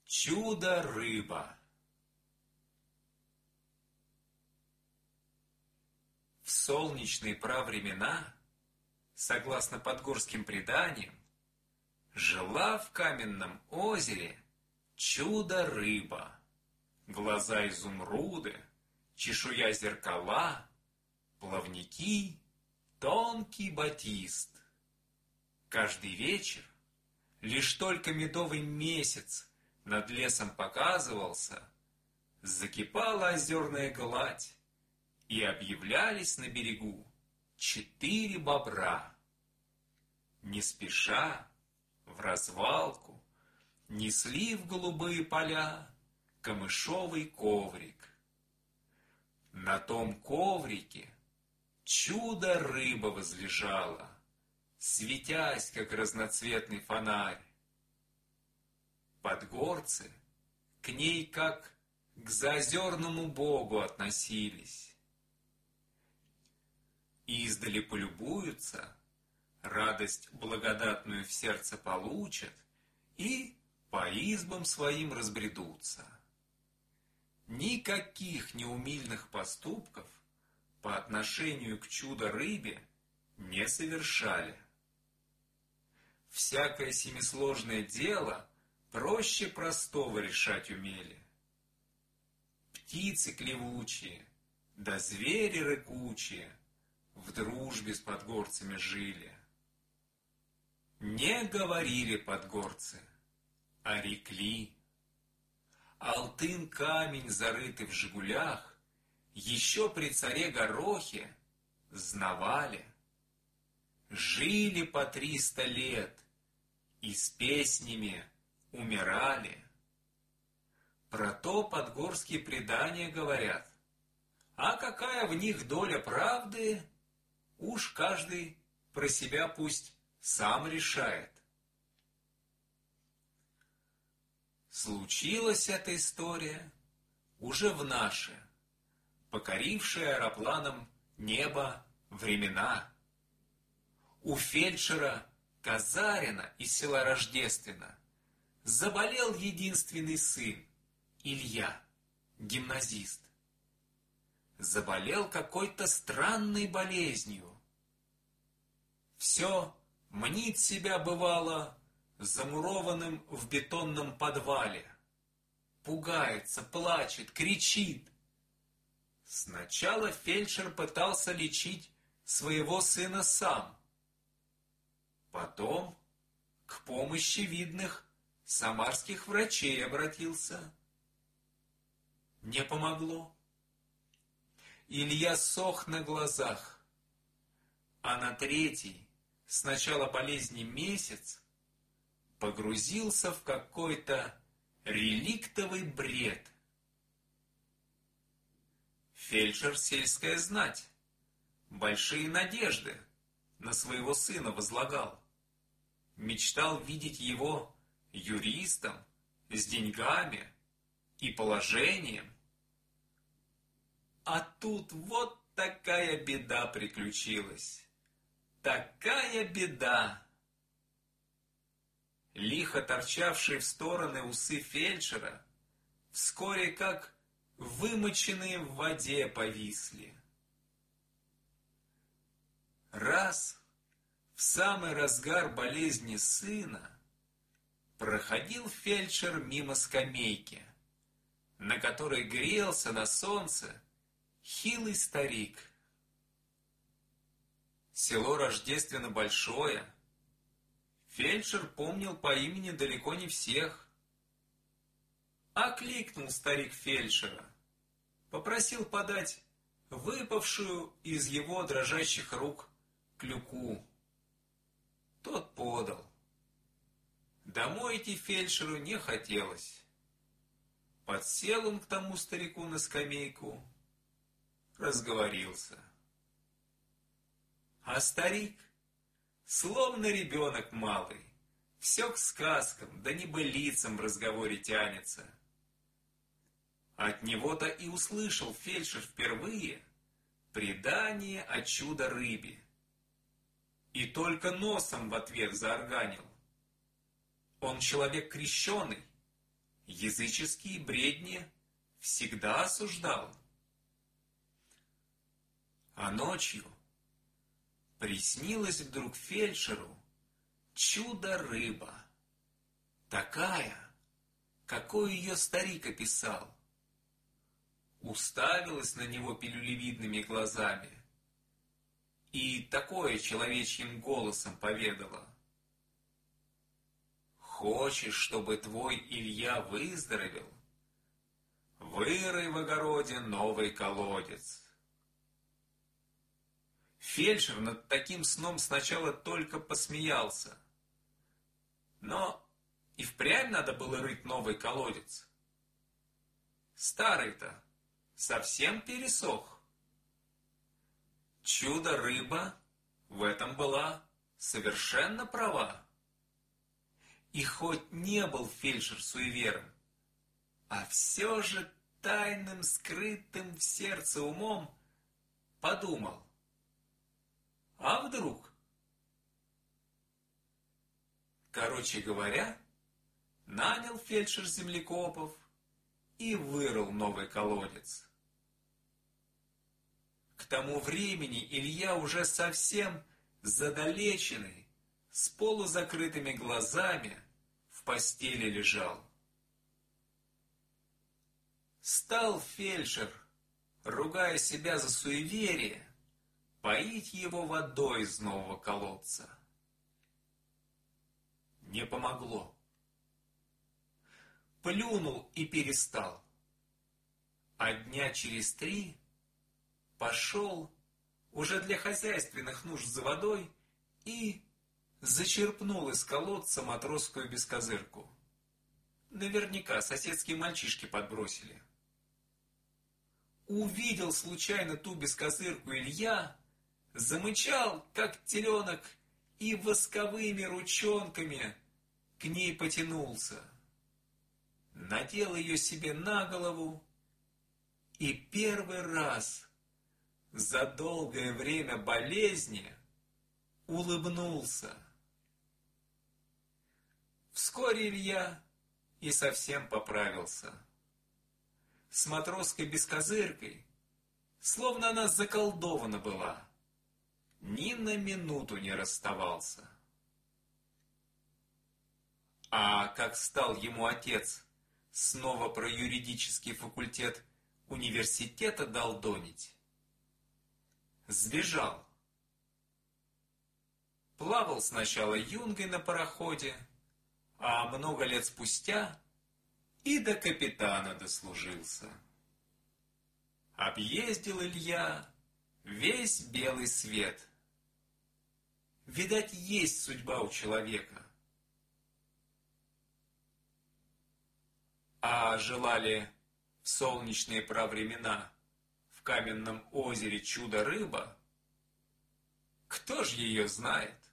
Чудо-рыба. В солнечные правремена, согласно подгорским преданиям, жила в каменном озере чудо-рыба. Глаза изумруды, чешуя зеркала, плавники, тонкий батист. Каждый вечер, лишь только медовый месяц над лесом показывался, закипала озерная гладь, и объявлялись на берегу 4 бобра. Не спеша, в развалку, несли в голубые поля камышовый коврик. На том коврике чудо-рыба возлежала, светясь, как разноцветный фонарь. Подгорцы к ней как к заозерному богу относились. Издали полюбуются, радость благодатную в сердце получат и по избам своим разбредутся. Никаких неумильных поступков по отношению к чудо-рыбе не совершали. Всякое семисложное дело проще простого решать умели. Птицы клевучие, да звери рыкучие в дружбе с подгорцами жили. Не говорили подгорцы, а рекли. Алтын камень, зарытый в Жигулях, еще при царе Горохе знавали. Жили по 300 лет и с песнями умирали. Про то подгорские предания говорят, а какая в них доля правды, уж каждый про себя пусть сам решает. Случилась эта история уже в наши, покорившие аэропланом небо времена. У фельдшера Казарина из села Рождественно заболел единственный сын, Илья, гимназист. Заболел какой-то странной болезнью. Все мнит себя, бывало, замурованным в бетонном подвале. Пугается, плачет, кричит. Сначала фельдшер пытался лечить своего сына сам. Потом к помощи видных самарских врачей обратился. Не помогло. Илья сох на глазах, а на 3-й, с начала болезни месяц, погрузился в какой-то реликтовый бред. Фельдшер сельская знать, большие надежды на своего сына возлагал. Мечтал видеть его юристом, с деньгами и положением. А тут вот такая беда приключилась. Такая беда! Лихо торчавшие в стороны усы фельдшера вскоре как вымоченные в воде повисли. Раз в самый разгар болезни сына проходил фельдшер мимо скамейки, на которой грелся на солнце хилый старик. Село Рождественно большое. Фельдшер помнил по имени далеко не всех. Окликнул старик фельдшера, попросил подать выпавшую из его дрожащих рук клюку. Тот подал. Домой идти фельдшеру не хотелось. Подсел он к тому старику на скамейку, разговорился. А старик, словно ребенок малый, все к сказкам да небылицам в разговоре тянется. От него-то и услышал фельдшер впервые предание о чудо-рыбе. И только носом в ответ заарганил. Он человек крещеный, языческие бредни всегда осуждал. А ночью приснилось вдруг фельдшеру чудо-рыба, такая, какой ее старик описал. Уставилась на него пилюлевидными глазами и такое человечьим голосом поведала: «Хочешь, чтобы твой Илья выздоровел? Вырой в огороде новый колодец». Фельдшер над таким сном сначала только посмеялся. Но и впрямь надо было рыть новый колодец. Старый-то совсем пересох. Чудо-рыба в этом была совершенно права. И хоть не был фельдшер суевером, а все же тайным, скрытым в сердце умом подумал: а вдруг? Короче говоря, нанял фельдшер землекопов и вырыл новый колодец. К тому времени Илья уже совсем задалеченный, с полузакрытыми глазами, в постели лежал. Стал фельдшер, ругая себя за суеверие, поить его водой из нового колодца. Не помогло. Плюнул и перестал. А дня через 3 пошел уже для хозяйственных нужд за водой и зачерпнул из колодца матросскую бескозырку. Наверняка соседские мальчишки подбросили. Увидел случайно ту бескозырку Илья, замычал, как теленок, и восковыми ручонками к ней потянулся. Надел ее себе на голову и первый раз за долгое время болезни улыбнулся. Вскоре Илья и совсем поправился. С матросской бескозыркой, словно она заколдована была, ни на минуту не расставался. А как стал ему отец снова про юридический факультет университета долдонить, сбежал. Плавал сначала юнгой на пароходе, а много лет спустя и до капитана дослужился. Объездил Илья весь белый свет. Видать, есть судьба у человека. А желали в солнечные правремена в каменном озере чудо-рыба, кто ж ее знает?